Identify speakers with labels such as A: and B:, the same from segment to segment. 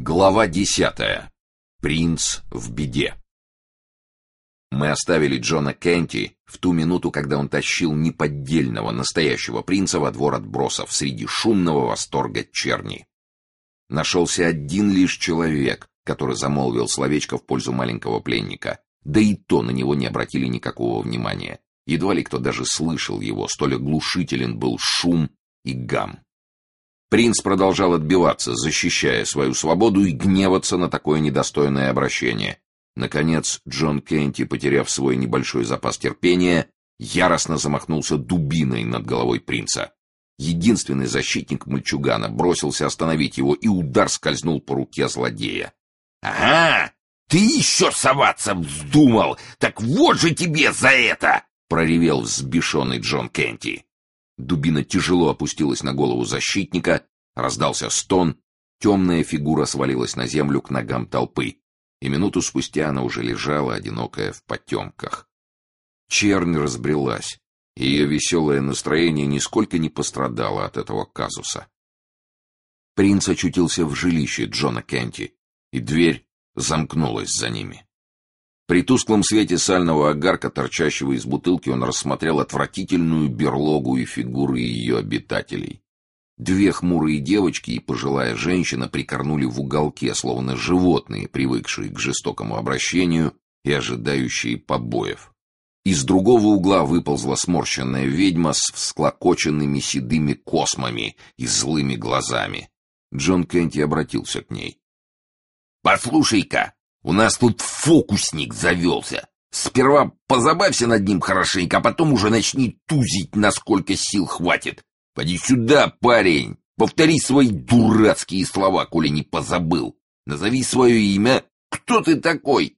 A: Глава 10. Принц в беде. Мы оставили Джона Кенти в ту минуту, когда он тащил неподдельного настоящего принца во двор отбросов среди шумного восторга черни. Нашелся один лишь человек, который замолвил словечко в пользу маленького пленника, да и то на него не обратили никакого внимания. Едва ли кто даже слышал его, столь оглушителен был шум и гам. Принц продолжал отбиваться, защищая свою свободу и гневаться на такое недостойное обращение. Наконец, Джон Кенти, потеряв свой небольшой запас терпения, яростно замахнулся дубиной над головой принца. Единственный защитник мальчугана бросился остановить его, и удар скользнул по руке злодея.
B: «Ага, ты еще соваться вздумал! Так вот же тебе за это!» —
A: проревел взбешенный Джон Кенти. Дубина тяжело опустилась на голову защитника, раздался стон, темная фигура свалилась на землю к ногам толпы, и минуту спустя она уже лежала, одинокая в потемках. Чернь разбрелась, и ее веселое настроение нисколько не пострадало от этого казуса. Принц очутился в жилище Джона Кенти, и дверь замкнулась за ними. При тусклом свете сального огарка, торчащего из бутылки, он рассмотрел отвратительную берлогу и фигуры ее обитателей. Две хмурые девочки и пожилая женщина прикорнули в уголке, словно животные, привыкшие к жестокому обращению и ожидающие побоев. Из другого угла выползла сморщенная ведьма с всклокоченными седыми космами и злыми глазами. Джон Кенти обратился к ней.
B: «Послушай-ка! У нас тут фокусник завелся. Сперва позабавься над ним хорошенько, а потом уже начни тузить, насколько сил хватит. Поди сюда, парень. Повтори свои дурацкие слова, коли не позабыл. Назови свое имя. Кто ты такой?»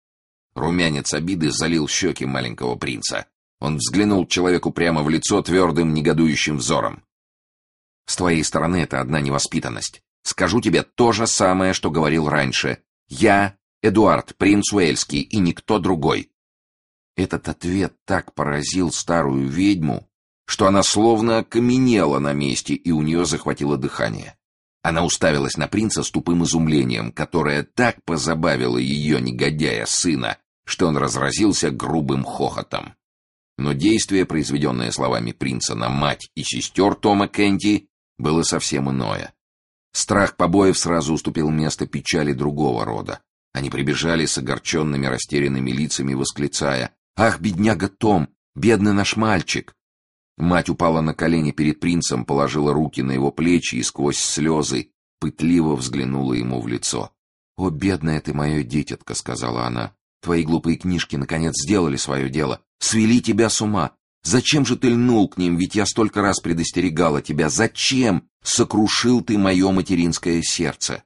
A: Румянец обиды залил щеки маленького принца. Он взглянул человеку прямо в лицо твердым, негодующим взором. «С твоей стороны это одна невоспитанность. Скажу тебе то же самое, что говорил раньше. Я Эдуард, принц Уэльский, и никто другой». Этот ответ так поразил старую ведьму, что она словно окаменела на месте, и у нее захватило дыхание. Она уставилась на принца с тупым изумлением, которое так позабавило ее негодяя сына, что он разразился грубым хохотом. Но действие, произведенное словами принца на мать и сестер Тома Кенти, было совсем иное. Страх побоев сразу уступил место печали другого рода. Они прибежали с огорченными, растерянными лицами, восклицая: «Ах, бедняга Том! Бедный наш мальчик!» Мать упала на колени перед принцем, положила руки на его плечи и сквозь слезы пытливо взглянула ему в лицо. «О, бедная ты мое дитятко!» — сказала она. «Твои глупые книжки наконец сделали свое дело, свели тебя с ума. Зачем же ты льнул к ним, ведь я столько раз предостерегала тебя. Зачем сокрушил ты мое материнское сердце?»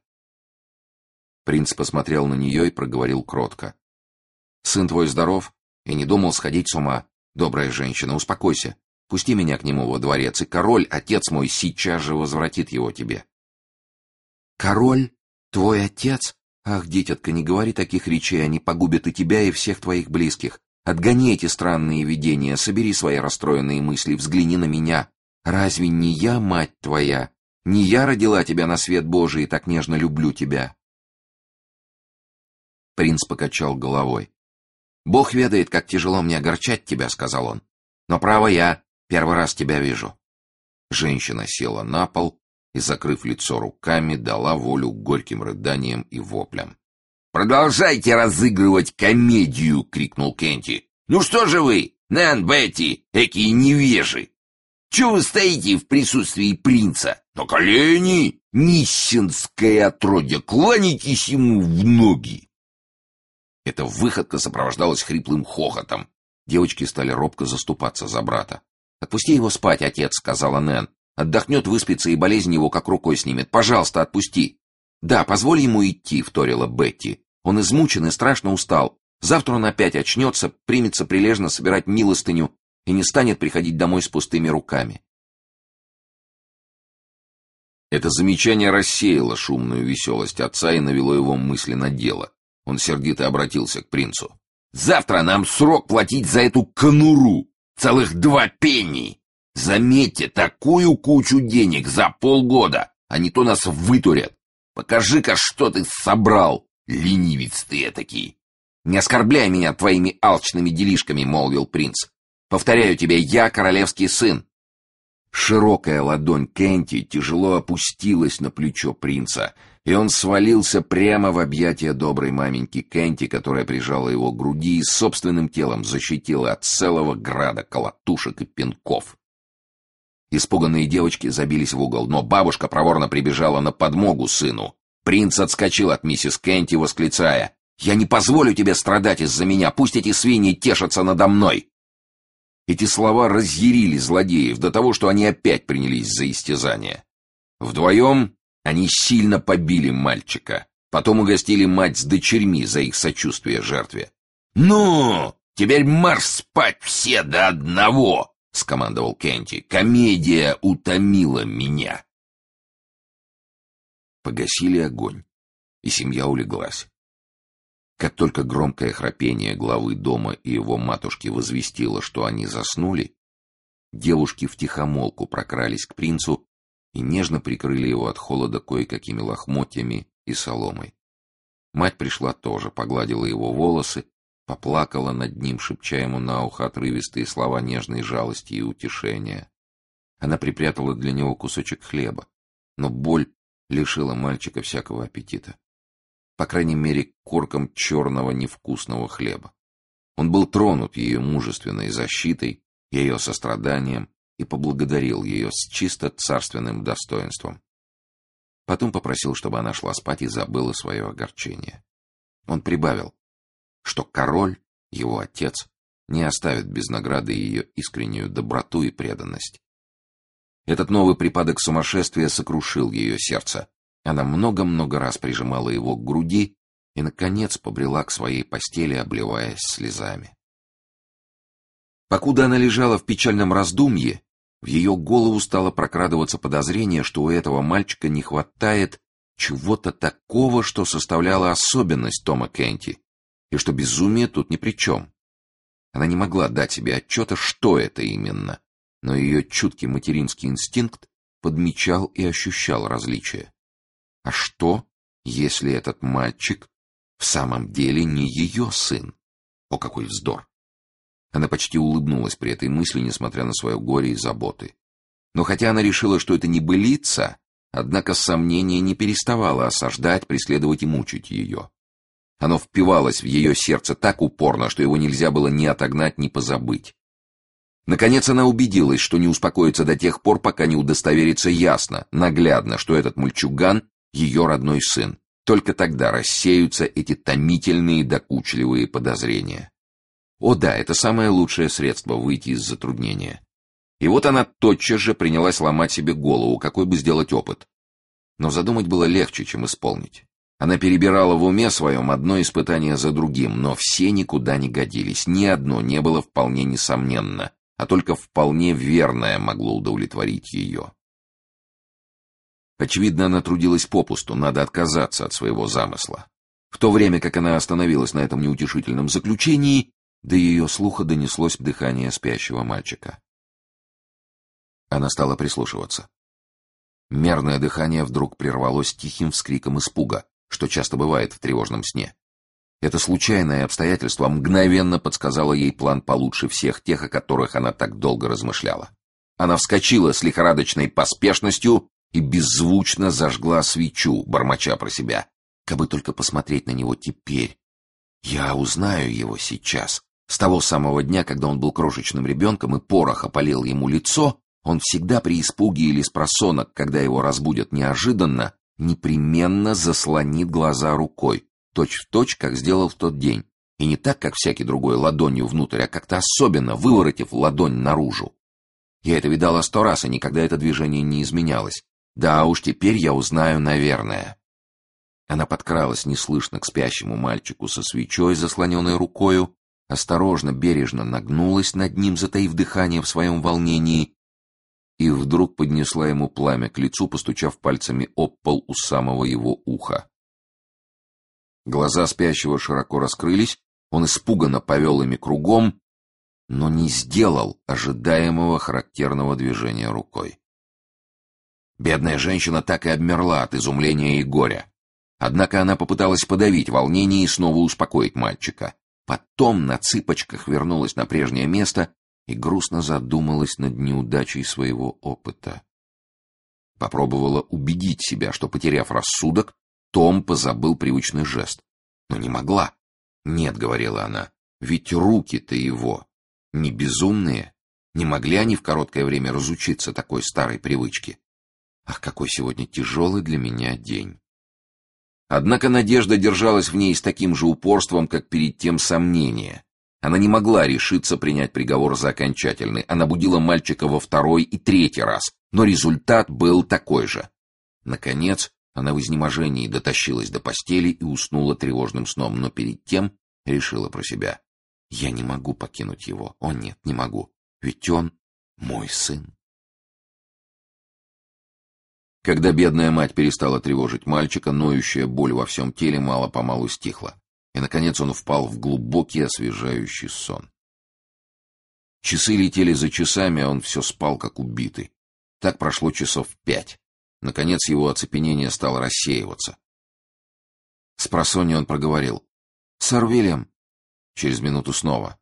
A: Принц посмотрел на нее и проговорил кротко. «Сын твой здоров и не думал сходить с ума. Добрая женщина, успокойся. Пусти меня к нему во дворец, и король, отец мой, сейчас же возвратит его тебе». «Король? Твой отец? Ах, дитятка, не говори таких речей, они погубят и тебя, и всех твоих близких. Отгони эти странные видения, собери свои расстроенные мысли, взгляни на меня. Разве не я, мать твоя? Не я родила тебя на свет Божий и так нежно люблю тебя?» Принц покачал головой. «Бог ведает, как тяжело мне огорчать тебя», — сказал он. «Но право я первый раз тебя вижу». Женщина села на пол и, закрыв лицо руками, дала волю горьким рыданиям и воплям.
B: «Продолжайте разыгрывать комедию!» — крикнул Кенти. «Ну что же вы, Нэн, Бетти, экие невежи! Чего вы стоите в присутствии принца? На колени! Нищенское отродье! Кланяйтесь ему в ноги!»
A: Эта выходка сопровождалась хриплым хохотом. Девочки стали робко заступаться за брата. «Отпусти его спать, отец», — сказала Нэн. «Отдохнет, выспится, и болезнь его как рукой снимет. Пожалуйста, отпусти». «Да, позволь ему идти», — вторила Бетти. «Он измучен и страшно устал. Завтра он опять очнется, примется прилежно собирать милостыню и не станет приходить домой с пустыми руками». Это замечание рассеяло шумную веселость отца и навело его мысли на дело. Он сердито обратился к принцу.
B: «Завтра нам срок платить за эту конуру. Целых 2 пенни. Заметьте, такую кучу денег за полгода, а не то нас вытурят. Покажи-ка, что ты собрал, ленивец ты этакий!»
A: «Не оскорбляй меня твоими алчными делишками», — молвил принц. «Повторяю тебе, я королевский сын». Широкая ладонь Кенти тяжело опустилась на плечо принца, и он свалился прямо в объятия доброй маменьки Кенти, которая прижала его к груди и собственным телом защитила от целого града колотушек и пинков. Испуганные девочки забились в угол, но бабушка проворно прибежала на подмогу сыну. Принц отскочил от миссис Кенти, восклицая: «Я не позволю тебе страдать из-за меня, пусть эти свиньи тешатся надо мной!» Эти слова разъярили злодеев до того, что они опять принялись за истязание. Вдвоем они сильно побили мальчика, потом угостили мать с дочерьми за их сочувствие жертве.
B: «Ну, теперь марш спать все до одного!» — скомандовал Кенти. «Комедия утомила меня!»
A: Погасили огонь, и семья улеглась. Как только громкое храпение главы дома и его матушки возвестило, что они заснули, девушки втихомолку прокрались к принцу и нежно прикрыли его от холода кое-какими лохмотьями и соломой. Мать пришла тоже, погладила его волосы, поплакала над ним, шепча ему на ухо отрывистые слова нежной жалости и утешения. Она припрятала для него кусочек хлеба, но боль лишила мальчика всякого аппетита. По крайней мере, корком черного невкусного хлеба. Он был тронут ее мужественной защитой, ее состраданием и поблагодарил ее с чисто царственным достоинством. Потом попросил, чтобы она шла спать и забыла свое огорчение. Он прибавил, что король, его отец, не оставит без награды ее искреннюю доброту и преданность. Этот новый припадок сумасшествия сокрушил ее сердце. Она много-много раз прижимала его к груди и, наконец, побрела к своей постели, обливаясь слезами. Покуда она лежала в печальном раздумье, в ее голову стало прокрадываться подозрение, что у этого мальчика не хватает чего-то такого, что составляло особенность Тома Кенти, и что безумие тут ни при чем. Она не могла дать себе отчета, что это именно, но ее чуткий материнский инстинкт подмечал и ощущал различия. А что, если этот мальчик в самом деле не ее сын? О, какой вздор! Она почти улыбнулась при этой мысли, несмотря на свое горе и заботы. Но хотя она решила, что это небылица, однако сомнение не переставало осаждать, преследовать и мучить ее. Оно впивалось в ее сердце так упорно, что его нельзя было ни отогнать, ни позабыть. Наконец она убедилась, что не успокоится до тех пор, пока не удостоверится ясно, наглядно, что этот мальчуган — ее родной сын. Только тогда рассеются эти томительные докучливые подозрения. О да, это самое лучшее средство выйти из затруднения. И вот она тотчас же принялась ломать себе голову, какой бы сделать опыт. Но задумать было легче, чем исполнить. Она перебирала в уме своем одно испытание за другим, но все никуда не годились, ни одно не было вполне несомненно, а только вполне верное могло удовлетворить ее. Очевидно, она трудилась попусту, надо отказаться от своего замысла. В то время, как она остановилась на этом неутешительном заключении, до ее слуха донеслось дыхание спящего мальчика. Она стала прислушиваться. Мерное дыхание вдруг прервалось тихим вскриком испуга, что часто бывает в тревожном сне. Это случайное обстоятельство мгновенно подсказало ей план получше всех тех, о которых она так долго размышляла. Она вскочила с лихорадочной поспешностью и беззвучно зажгла свечу, бормоча про себя. Кабы только посмотреть на него теперь. Я узнаю его сейчас. С того самого дня, когда он был крошечным ребенком и порох опалил ему лицо, он всегда при испуге или спросонок, когда его разбудят неожиданно, непременно заслонит глаза рукой, точь-в-точь, как сделал в тот день. И не так, как всякий другой, ладонью внутрь, а как-то особенно, выворотив ладонь наружу. Я это видала 100 раз, и никогда это движение не изменялось. Да уж, теперь я узнаю, наверное. Она подкралась неслышно к спящему мальчику со свечой, заслоненной рукою, осторожно, бережно нагнулась над ним, затаив дыхание в своем волнении, и вдруг поднесла ему пламя к лицу, постучав пальцами об пол у самого его уха. Глаза спящего широко раскрылись, он испуганно повел ими кругом, но не сделал ожидаемого характерного движения рукой. Бедная женщина так и обмерла от изумления и горя. Однако она попыталась подавить волнение и снова успокоить мальчика. Потом на цыпочках вернулась на прежнее место и грустно задумалась над неудачей своего опыта. Попробовала убедить себя, что, потеряв рассудок, Том позабыл привычный жест. Но не могла. «Нет», — говорила она, — «ведь руки-то его не безумные. Не могли они в короткое время разучиться такой старой привычке? Ах, какой сегодня тяжелый для меня день!» Однако надежда держалась в ней с таким же упорством, как перед тем сомнение. Она не могла решиться принять приговор за окончательный. Она будила мальчика во второй и третий раз, но результат был такой же. Наконец, она в изнеможении дотащилась до постели и уснула тревожным сном, но перед тем решила про себя: «Я не могу покинуть его. О нет, не могу. Ведь он мой сын». Когда бедная мать перестала тревожить мальчика, ноющая боль во всем теле мало-помалу стихла, и, наконец, он впал в глубокий освежающий сон. Часы летели за часами, а он все спал, как убитый. Так прошло часов 5. Наконец его оцепенение стало рассеиваться. Спросонья он проговорил: «Сэр Уильям». Через минуту снова: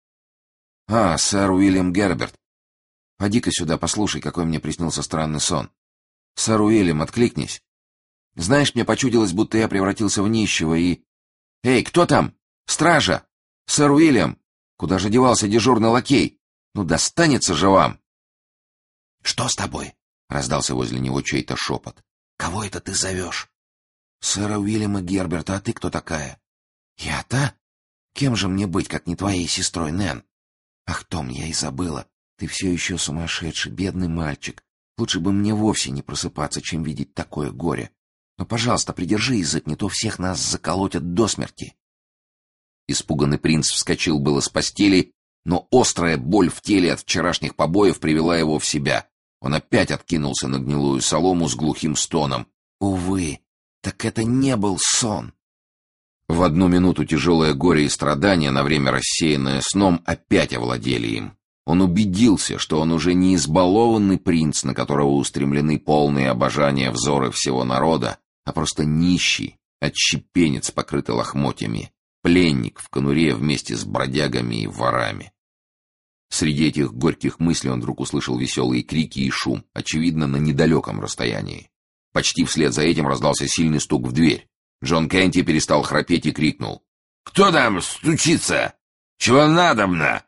A: «А, сэр Уильям Герберт, поди-ка сюда, послушай, какой мне приснился странный сон. Сэр Уильям, откликнись. Знаешь, мне почудилось, будто я превратился в нищего и... Эй, кто там? Стража! Сэр Уильям! Куда же девался дежурный лакей? Ну, достанется же вам!» «Что с тобой?» — раздался возле него чей-то шепот. «Кого это ты зовешь?» «Сэра Уильяма Герберта, а ты кто такая?» «Я-то? Кем же мне быть, как не твоей сестрой Нэн?» «Ах, Том, я и забыла. Ты все еще сумасшедший, бедный мальчик. Лучше бы мне вовсе не просыпаться, чем видеть такое горе. Но, пожалуйста, придержи язык, не то всех нас заколотят до смерти». Испуганный принц вскочил было с постели, но острая боль в теле от вчерашних побоев привела его в себя. Он опять откинулся на гнилую солому с глухим стоном. Увы, так это не был сон. В одну минуту тяжелое горе и страдание, на время рассеянное сном, опять овладели им. Он убедился, что он уже не избалованный принц, на которого устремлены полные обожания взоры всего народа, а просто нищий, отщепенец, покрытый лохмотьями, пленник в конуре вместе с бродягами и ворами. Среди этих горьких мыслей он вдруг услышал веселые крики и шум, очевидно, на недалеком расстоянии. Почти вслед за этим раздался сильный стук в дверь. Джон Кенти перестал храпеть и крикнул: «Кто там стучится? Чего надобно?»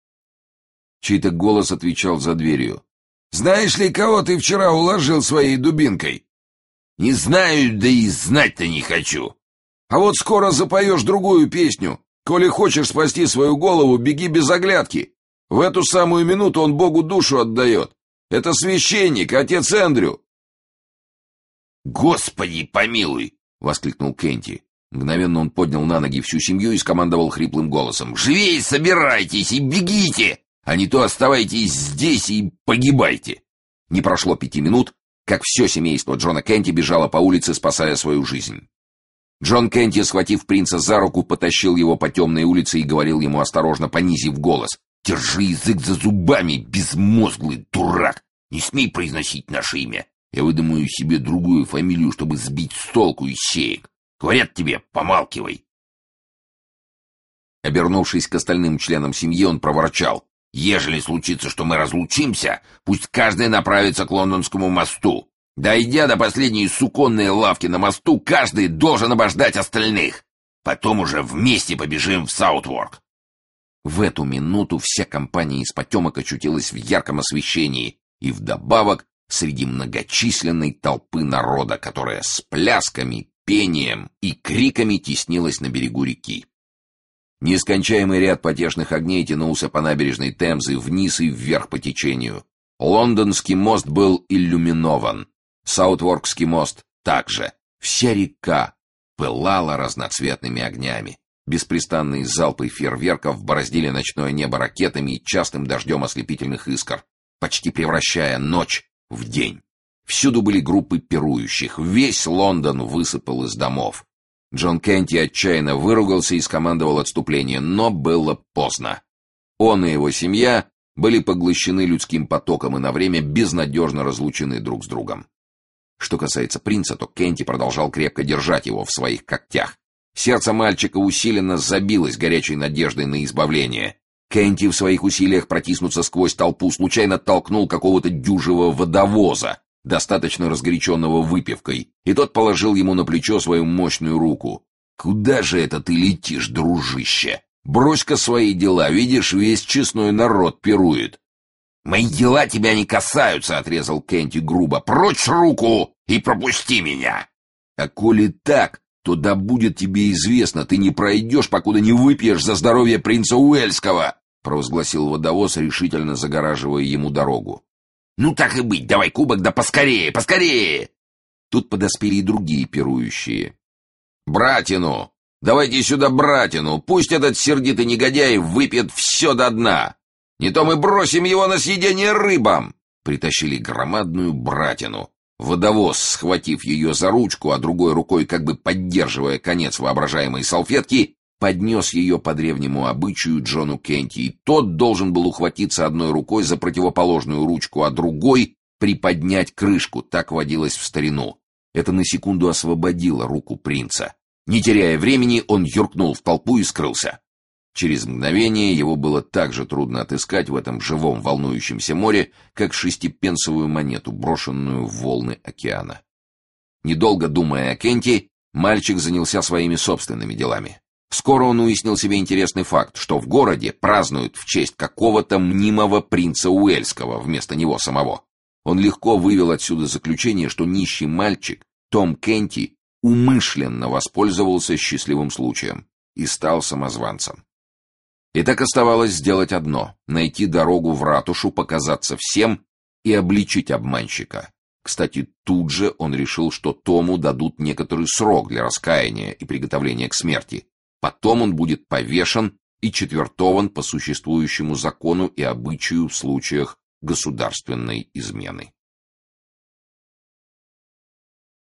A: Чей-то голос отвечал за дверью: «Знаешь ли, кого ты вчера уложил своей дубинкой?» «Не знаю, да и знать-то не хочу». «А вот скоро запоешь другую песню. Коли хочешь спасти свою голову, беги без оглядки. В эту самую минуту он Богу душу отдает. Это священник, отец Эндрю».
B: «Господи помилуй!» — воскликнул Кенти.
A: Мгновенно он поднял на ноги всю семью и скомандовал хриплым голосом:
B: «Живей собирайтесь и бегите, а не то оставайтесь здесь и погибайте!»
A: Не прошло 5 минут, как все семейство Джона Кенти бежало по улице, спасая свою жизнь. Джон Кенти, схватив принца за руку, потащил его по темной улице и говорил ему, осторожно понизив голос:
B: «Держи язык за зубами, безмозглый дурак! Не смей произносить наше имя! Я выдумаю себе другую фамилию, чтобы сбить с толку ищеек. Говорят тебе, помалкивай!»
A: Обернувшись к остальным членам семьи, он проворчал:
B: «Ежели случится, что мы разлучимся, пусть каждый направится к Лондонскому мосту. Дойдя до последней суконной лавки на мосту, каждый должен обождать остальных. Потом уже вместе побежим в Саутворк».
A: В эту минуту вся компания из потемок очутилась в ярком освещении и вдобавок среди многочисленной толпы народа, которая с плясками, пением и криками теснилась на берегу реки. Нескончаемый ряд потешных огней тянулся по набережной Темзы вниз и вверх по течению. Лондонский мост был иллюминован, Саутворкский мост также. Вся река пылала разноцветными огнями. Беспрестанные залпы фейерверков бороздили ночное небо ракетами и частым дождем ослепительных искр, почти превращая ночь в день. Всюду были группы пирующих, весь Лондон высыпал из домов. Джон Кенти отчаянно выругался и скомандовал отступление, но было поздно. Он и его семья были поглощены людским потоком и на время безнадежно разлучены друг с другом. Что касается принца, то Кенти продолжал крепко держать его в своих когтях. Сердце мальчика усиленно забилось горячей надеждой на избавление. Кенти в своих усилиях протиснуться сквозь толпу случайно толкнул какого-то дюжего водовоза, достаточно разгоряченного выпивкой, и тот положил ему на плечо свою мощную руку. «Куда же это ты летишь, дружище? Брось-ка свои дела, видишь, весь честной народ пирует».
B: «Мои дела тебя не касаются», — отрезал Кенти грубо. «Прочь руку и пропусти меня!»
A: «А коли так, то да будет тебе известно, ты не пройдешь, покуда не выпьешь за здоровье принца Уэльского», — провозгласил водовоз, решительно загораживая ему дорогу.
B: «Ну так и быть, давай кубок, да поскорее, поскорее!»
A: Тут подоспели и другие пирующие. «Братину! Давайте сюда братину! Пусть этот сердитый негодяй выпьет все до дна! Не то мы бросим его на съедение рыбам!» Притащили громадную братину. Водовоз, схватив ее за ручку, а другой рукой, как бы поддерживая конец воображаемой салфетки, поднес ее по древнему обычаю Джону Кенти, и тот должен был ухватиться одной рукой за противоположную ручку, а другой приподнять крышку. Так водилось в старину. Это на секунду освободило руку принца. Не теряя времени, он юркнул в толпу и скрылся. Через мгновение его было так же трудно отыскать в этом живом волнующемся море, как шестипенсовую монету, брошенную в волны океана. Недолго думая о Кенти, мальчик занялся своими собственными делами. Скоро он уяснил себе интересный факт, что в городе празднуют в честь какого-то мнимого принца Уэльского вместо него самого. Он легко вывел отсюда заключение, что нищий мальчик, Том Кенти, умышленно воспользовался счастливым случаем и стал самозванцем. И так оставалось сделать одно — найти дорогу в ратушу, показаться всем и обличить обманщика. Кстати, тут же он решил, что Тому дадут некоторый срок для раскаяния и приготовления к смерти. Потом он будет повешен и четвертован по существующему закону и обычаю в случаях государственной измены.